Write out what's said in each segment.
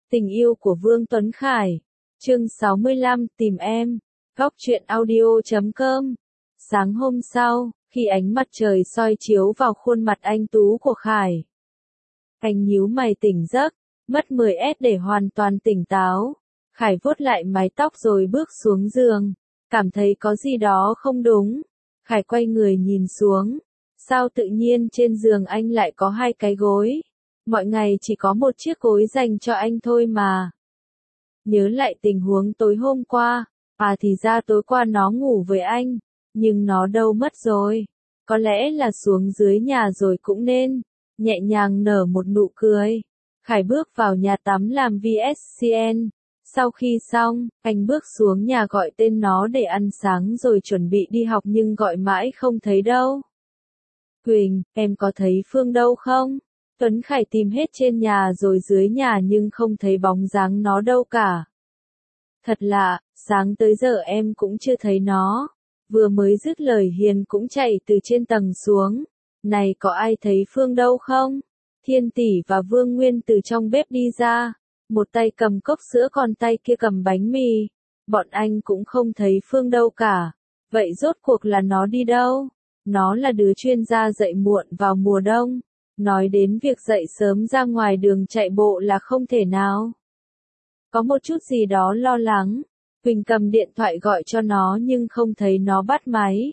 Tình yêu của Vương Tuấn Khải. Chương 65, tìm em. Góc truyện audio.com. Sáng hôm sau, khi ánh mặt trời soi chiếu vào khuôn mặt anh tú của Khải, anh nhíu mày tỉnh giấc, mất 10s để hoàn toàn tỉnh táo. Khải vuốt lại mái tóc rồi bước xuống giường, cảm thấy có gì đó không đúng. Khải quay người nhìn xuống, sao tự nhiên trên giường anh lại có hai cái gối? Mọi ngày chỉ có một chiếc gối dành cho anh thôi mà. Nhớ lại tình huống tối hôm qua, thì ra tối qua nó ngủ với anh, nhưng nó đâu mất rồi. Có lẽ là xuống dưới nhà rồi cũng nên. Nhẹ nhàng nở một nụ cười, Khải bước vào nhà tắm làm VSCN. Sau khi xong, anh bước xuống nhà gọi tên nó để ăn sáng rồi chuẩn bị đi học nhưng gọi mãi không thấy đâu. Quỳnh, em có thấy Phương đâu không? Tuấn Khải tìm hết trên nhà rồi dưới nhà nhưng không thấy bóng dáng nó đâu cả. Thật lạ, sáng tới giờ em cũng chưa thấy nó. Vừa mới dứt lời Hiền cũng chạy từ trên tầng xuống. Này có ai thấy Phương đâu không? Thiên Tỷ và Vương Nguyên từ trong bếp đi ra. Một tay cầm cốc sữa còn tay kia cầm bánh mì. Bọn anh cũng không thấy Phương đâu cả. Vậy rốt cuộc là nó đi đâu? Nó là đứa chuyên gia dậy muộn vào mùa đông. Nói đến việc dậy sớm ra ngoài đường chạy bộ là không thể nào. Có một chút gì đó lo lắng. Quỳnh cầm điện thoại gọi cho nó nhưng không thấy nó bắt máy.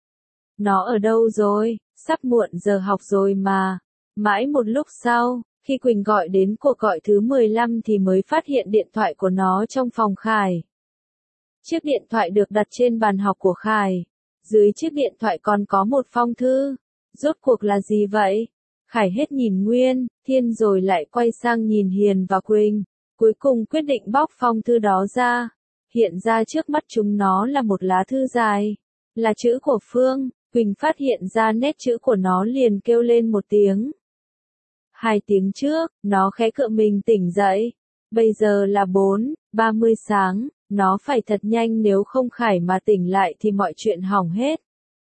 Nó ở đâu rồi? Sắp muộn giờ học rồi mà. Mãi một lúc sau, khi Quỳnh gọi đến cuộc gọi thứ 15 thì mới phát hiện điện thoại của nó trong phòng Khải. Chiếc điện thoại được đặt trên bàn học của Khải. Dưới chiếc điện thoại còn có một phong thư. Rốt cuộc là gì vậy? Khải hết nhìn Nguyên, Thiên rồi lại quay sang nhìn Hiền và Quỳnh. Cuối cùng quyết định bóc phong thư đó ra. Hiện ra trước mắt chúng nó là một lá thư dài. Là chữ của Phương. Quỳnh phát hiện ra nét chữ của nó liền kêu lên một tiếng. 2 tiếng trước, nó khẽ cựa mình tỉnh dậy. Bây giờ là 4:30 sáng, nó phải thật nhanh nếu không Khải mà tỉnh lại thì mọi chuyện hỏng hết.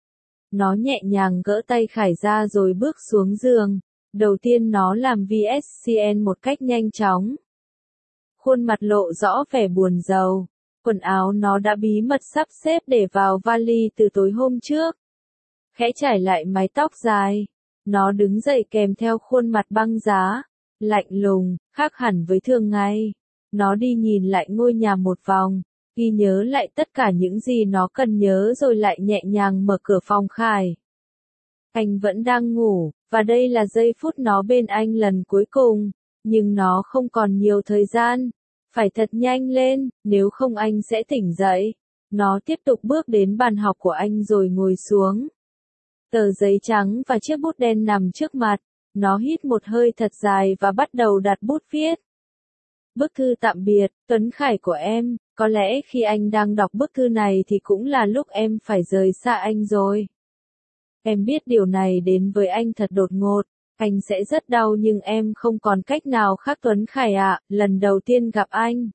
Nó nhẹ nhàng gỡ tay Khải ra rồi bước xuống giường. Đầu tiên nó làm VSCN một cách nhanh chóng. Khuôn mặt lộ rõ vẻ buồn rầu. Quần áo nó đã bí mật sắp xếp để vào vali từ tối hôm trước. Khẽ trải lại mái tóc dài. Nó đứng dậy kèm theo khuôn mặt băng giá, lạnh lùng, khác hẳn với thường ngày. Nó đi nhìn lại ngôi nhà một vòng, ghi nhớ lại tất cả những gì nó cần nhớ rồi lại nhẹ nhàng mở cửa phòng Khải. Anh vẫn đang ngủ, và đây là giây phút nó bên anh lần cuối cùng, nhưng nó không còn nhiều thời gian. Phải thật nhanh lên, nếu không anh sẽ tỉnh dậy. Nó tiếp tục bước đến bàn học của anh rồi ngồi xuống. Tờ giấy trắng và chiếc bút đen nằm trước mặt. Nó hít một hơi thật dài và bắt đầu đặt bút viết. Bức thư tạm biệt, Tuấn Khải của em. Có lẽ khi anh đang đọc bức thư này thì cũng là lúc em phải rời xa anh rồi. Em biết điều này đến với anh thật đột ngột. Anh sẽ rất đau nhưng em không còn cách nào khác Tuấn Khải ạ. Lần đầu tiên gặp anh,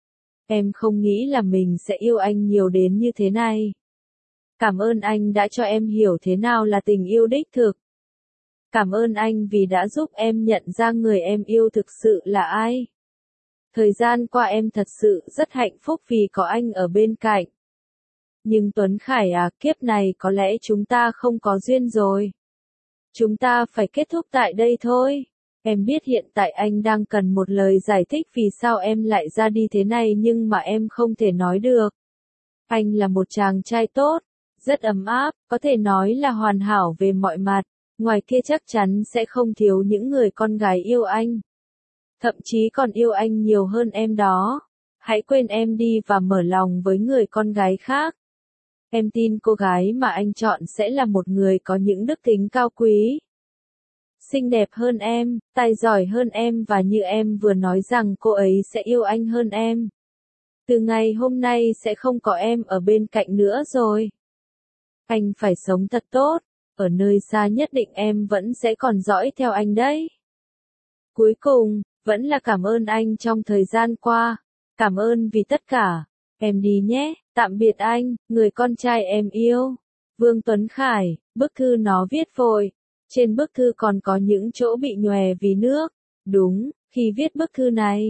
em không nghĩ là mình sẽ yêu anh nhiều đến như thế này. Cảm ơn anh đã cho em hiểu thế nào là tình yêu đích thực. Cảm ơn anh vì đã giúp em nhận ra người em yêu thực sự là ai. Thời gian qua em thật sự rất hạnh phúc vì có anh ở bên cạnh. Nhưng Tuấn Khải à, kiếp này có lẽ chúng ta không có duyên rồi. Chúng ta phải kết thúc tại đây thôi. Em biết hiện tại anh đang cần một lời giải thích vì sao em lại ra đi thế này nhưng mà em không thể nói được. Anh là một chàng trai tốt, rất ấm áp, có thể nói là hoàn hảo về mọi mặt. Ngoài kia chắc chắn sẽ không thiếu những người con gái yêu anh. Thậm chí còn yêu anh nhiều hơn em đó. Hãy quên em đi và mở lòng với người con gái khác. Em tin cô gái mà anh chọn sẽ là một người có những đức tính cao quý. Xinh đẹp hơn em, tài giỏi hơn em và như em vừa nói rằng cô ấy sẽ yêu anh hơn em. Từ ngày hôm nay sẽ không có em ở bên cạnh nữa rồi. Anh phải sống thật tốt, ở nơi xa nhất định em vẫn sẽ còn dõi theo anh đấy. Cuối cùng, vẫn là cảm ơn anh trong thời gian qua. Cảm ơn vì tất cả. Em đi nhé, tạm biệt anh, người con trai em yêu. Vương Tuấn Khải. Bức thư nó viết vội. Trên bức thư còn có những chỗ bị nhòe vì nước. Đúng, khi viết bức thư này,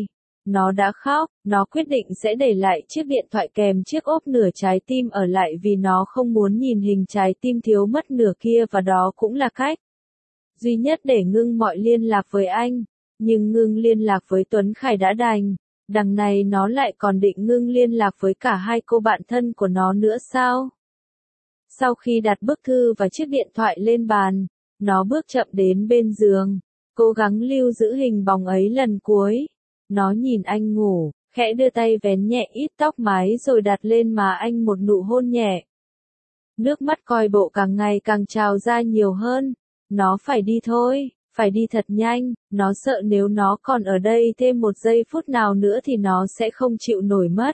Nó đã khóc, nó quyết định sẽ để lại chiếc điện thoại kèm chiếc ốp nửa trái tim ở lại vì nó không muốn nhìn hình trái tim thiếu mất nửa kia và đó cũng là cách duy nhất để ngưng mọi liên lạc với anh. Nhưng ngưng liên lạc với Tuấn Khải đã đành, đằng này nó lại còn định ngưng liên lạc với cả hai cô bạn thân của nó nữa sao? Sau khi đặt bức thư và chiếc điện thoại lên bàn, nó bước chậm đến bên giường, cố gắng lưu giữ hình bóng ấy lần cuối. Nó nhìn anh ngủ, khẽ đưa tay vén nhẹ ít tóc mái rồi đặt lên má anh một nụ hôn nhẹ. Nước mắt coi bộ càng ngày càng trào ra nhiều hơn. Nó phải đi thôi, phải đi thật nhanh, nó sợ nếu nó còn ở đây thêm một giây phút nào nữa thì nó sẽ không chịu nổi mất.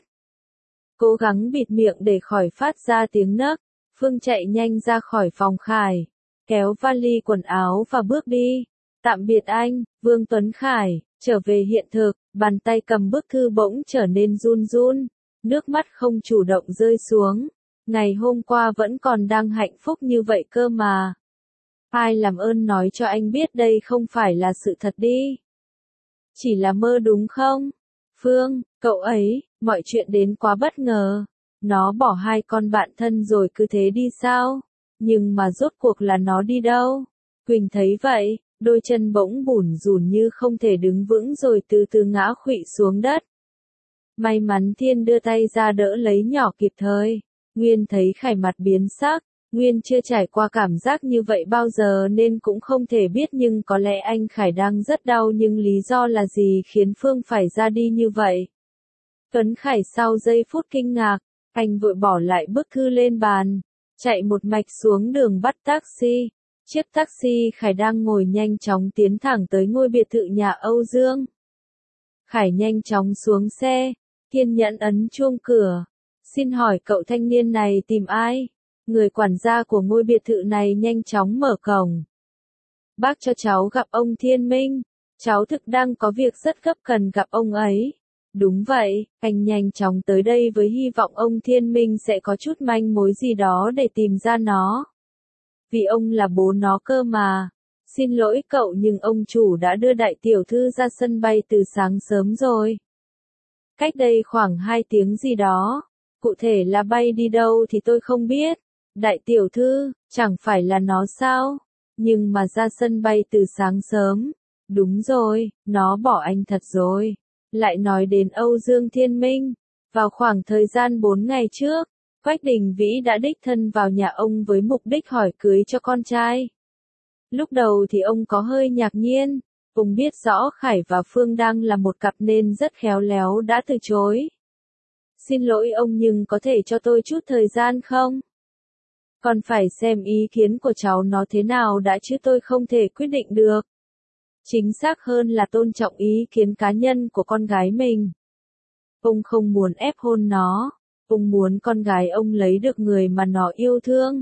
Cố gắng bịt miệng để khỏi phát ra tiếng nấc, Phương chạy nhanh ra khỏi phòng Khải, kéo vali quần áo và bước đi. Tạm biệt anh, Vương Tuấn Khải, trở về hiện thực, bàn tay cầm bức thư bỗng trở nên run run, nước mắt không chủ động rơi xuống. Ngày hôm qua vẫn còn đang hạnh phúc như vậy cơ mà. Ai làm ơn nói cho anh biết đây không phải là sự thật đi. Chỉ là mơ đúng không? Phương, cậu ấy, mọi chuyện đến quá bất ngờ. Nó bỏ hai con bạn thân rồi cứ thế đi sao? Nhưng mà rốt cuộc là nó đi đâu? Quỳnh thấy vậy, đôi chân bỗng bủn rủn như không thể đứng vững rồi từ từ ngã khuỵu xuống đất. May mắn Thiên đưa tay ra đỡ lấy nhỏ kịp thời. Nguyên thấy Khải mặt biến sắc. Nguyên chưa trải qua cảm giác như vậy bao giờ nên cũng không thể biết nhưng có lẽ anh Khải đang rất đau nhưng lý do là gì khiến Phương phải ra đi như vậy. Tuấn Khải sau giây phút kinh ngạc, anh vội bỏ lại bức thư lên bàn, chạy một mạch xuống đường bắt taxi. Chiếc taxi Khải đang ngồi nhanh chóng tiến thẳng tới ngôi biệt thự nhà Âu Dương. Khải nhanh chóng xuống xe, kiên nhẫn ấn chuông cửa. Xin hỏi cậu thanh niên này tìm ai? Người quản gia của ngôi biệt thự này nhanh chóng mở cổng. Bác cho cháu gặp ông Thiên Minh. Cháu thực đang có việc rất gấp cần gặp ông ấy. Đúng vậy, anh nhanh chóng tới đây với hy vọng ông Thiên Minh sẽ có chút manh mối gì đó để tìm ra nó. Vì ông là bố nó cơ mà. Xin lỗi cậu nhưng ông chủ đã đưa đại tiểu thư ra sân bay từ sáng sớm rồi. Cách đây khoảng 2 tiếng gì đó. Cụ thể là bay đi đâu thì tôi không biết. Đại tiểu thư, chẳng phải là nó sao? Nhưng mà ra sân bay từ sáng sớm. Đúng rồi, nó bỏ anh thật rồi. Lại nói đến Âu Dương Thiên Minh. Vào khoảng thời gian 4 ngày trước, Quách Đình Vĩ đã đích thân vào nhà ông với mục đích hỏi cưới cho con trai. Lúc đầu thì ông có hơi ngạc nhiên. Ông biết rõ Khải và Phương đang là một cặp nên rất khéo léo đã từ chối. Xin lỗi ông nhưng có thể cho tôi chút thời gian không? Còn phải xem ý kiến của cháu nó thế nào đã chứ tôi không thể quyết định được. Chính xác hơn là tôn trọng ý kiến cá nhân của con gái mình. Ông không muốn ép hôn nó. Ông muốn con gái ông lấy được người mà nó yêu thương.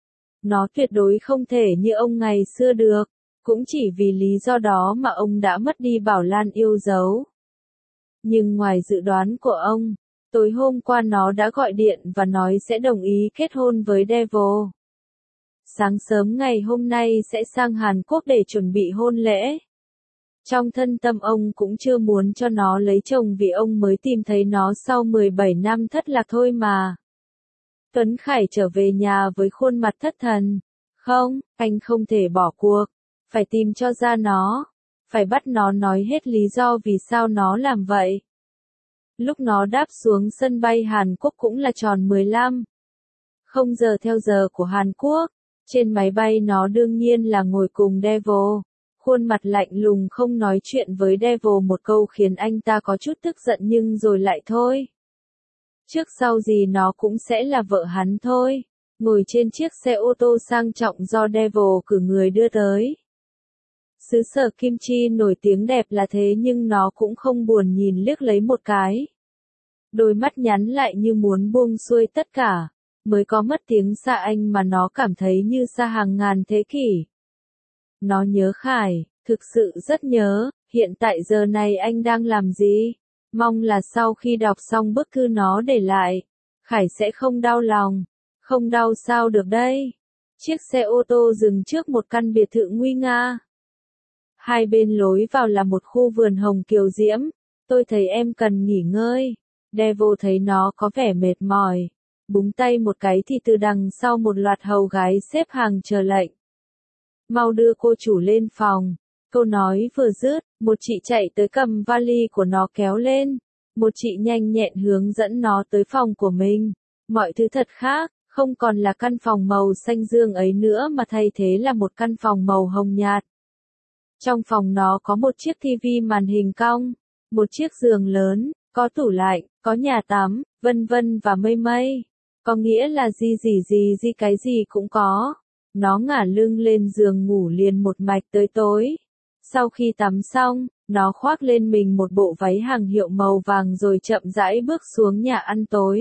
Nó tuyệt đối không thể như ông ngày xưa được. Cũng chỉ vì lý do đó mà ông đã mất đi Bảo Lan yêu dấu. Nhưng ngoài dự đoán của ông, tối hôm qua nó đã gọi điện và nói sẽ đồng ý kết hôn với Devil. Sáng sớm ngày hôm nay sẽ sang Hàn Quốc để chuẩn bị hôn lễ. Trong thân tâm ông cũng chưa muốn cho nó lấy chồng vì ông mới tìm thấy nó sau 17 năm thất lạc thôi mà. Tuấn Khải trở về nhà với khuôn mặt thất thần. Không, anh không thể bỏ cuộc. Phải tìm cho ra nó. Phải bắt nó nói hết lý do vì sao nó làm vậy. Lúc nó đáp xuống sân bay Hàn Quốc cũng là tròn 15. 0 giờ theo giờ của Hàn Quốc. Trên máy bay nó đương nhiên là ngồi cùng Devil. Khuôn mặt lạnh lùng không nói chuyện với Devil một câu khiến anh ta có chút tức giận nhưng rồi lại thôi. Trước sau gì nó cũng sẽ là vợ hắn thôi. Ngồi trên chiếc xe ô tô sang trọng do Devil cử người đưa tới. Xứ sở kim chi nổi tiếng đẹp là thế nhưng nó cũng không buồn nhìn liếc lấy một cái. Đôi mắt nhắn lại như muốn buông xuôi tất cả. Mới có mất tiếng xa anh mà nó cảm thấy như xa hàng ngàn thế kỷ. Nó nhớ Khải, thực sự rất nhớ, hiện tại giờ này anh đang làm gì? Mong là sau khi đọc xong bức thư nó để lại, Khải sẽ không đau lòng. Không đau sao được đây? Chiếc xe ô tô dừng trước một căn biệt thự nguy nga. Hai bên lối vào là một khu vườn hồng kiều diễm, Tôi thấy em cần nghỉ ngơi. Devil thấy nó có vẻ mệt mỏi. Búng tay một cái thì từ đằng sau một loạt hầu gái xếp hàng chờ lệnh. Mau đưa cô chủ lên phòng. Câu nói vừa dứt, một chị chạy tới cầm vali của nó kéo lên. Một chị nhanh nhẹn hướng dẫn nó tới phòng của mình. Mọi thứ thật khác, không còn là căn phòng màu xanh dương ấy nữa mà thay thế là một căn phòng màu hồng nhạt. Trong phòng nó có một chiếc tivi màn hình cong, một chiếc giường lớn, có tủ lạnh, có nhà tắm, vân vân và mây mây. Có nghĩa là gì cái gì cũng có. Nó ngả lưng lên giường ngủ liền một mạch tới tối. Sau khi tắm xong, nó khoác lên mình một bộ váy hàng hiệu màu vàng rồi chậm rãi bước xuống nhà ăn tối.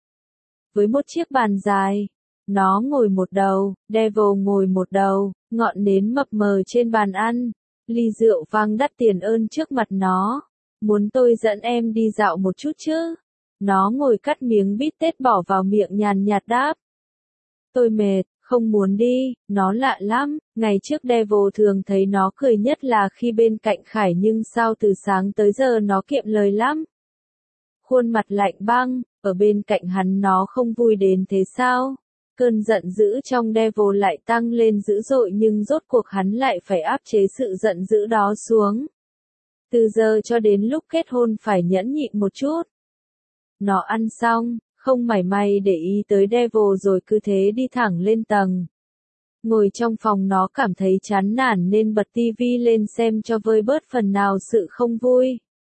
Với một chiếc bàn dài, nó ngồi một đầu, Devil ngồi một đầu, ngọn nến mập mờ trên bàn ăn, ly rượu vang đắt tiền ơn trước mặt nó. Muốn tôi dẫn em đi dạo một chút chứ? Nó ngồi cắt miếng bít tết bỏ vào miệng nhàn nhạt đáp. Tôi mệt, không muốn đi, nó lạ lắm, ngày trước Devil thường thấy nó cười nhất là khi bên cạnh Khải nhưng sao từ sáng tới giờ nó kiệm lời lắm. Khuôn mặt lạnh băng, ở bên cạnh hắn nó không vui đến thế sao? Cơn giận dữ trong Devil lại tăng lên dữ dội nhưng rốt cuộc hắn lại phải áp chế sự giận dữ đó xuống. Từ giờ cho đến lúc kết hôn phải nhẫn nhịn một chút. Nó ăn xong, không mảy may để ý tới Devil rồi cứ thế đi thẳng lên tầng. Ngồi trong phòng nó cảm thấy chán nản nên bật tivi lên xem cho vơi bớt phần nào sự không vui.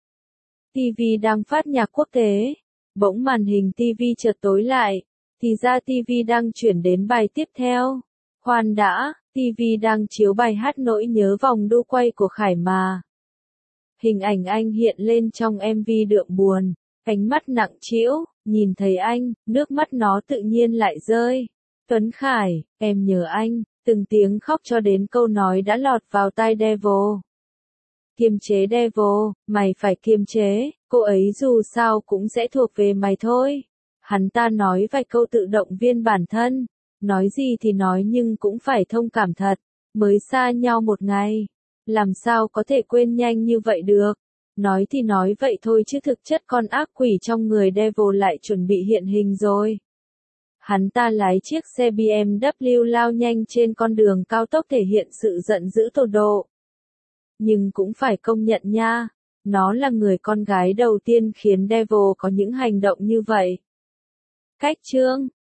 Tivi đang phát nhạc quốc tế. Bỗng màn hình tivi chợt tối lại. Thì ra tivi đang chuyển đến bài tiếp theo. Khoan đã, tivi đang chiếu bài hát Nỗi nhớ vòng đu quay của Khải mà. Hình ảnh anh hiện lên trong MV đượm buồn. Ánh mắt nặng trĩu, nhìn thấy anh, nước mắt nó tự nhiên lại rơi. Tuấn Khải, em nhớ anh, từng tiếng khóc cho đến câu nói đã lọt vào tai Devil. Kiềm chế Devil, mày phải kiềm chế, cô ấy dù sao cũng sẽ thuộc về mày thôi. Hắn ta nói vài câu tự động viên bản thân, nói gì thì nói nhưng cũng phải thông cảm thật, mới xa nhau một ngày. Làm sao có thể quên nhanh như vậy được? Nói thì nói vậy thôi chứ thực chất con ác quỷ trong người Devil lại chuẩn bị hiện hình rồi. Hắn ta lái chiếc xe BMW lao nhanh trên con đường cao tốc thể hiện sự giận dữ tột độ. Nhưng cũng phải công nhận nha, nó là người con gái đầu tiên khiến Devil có những hành động như vậy. Cách chương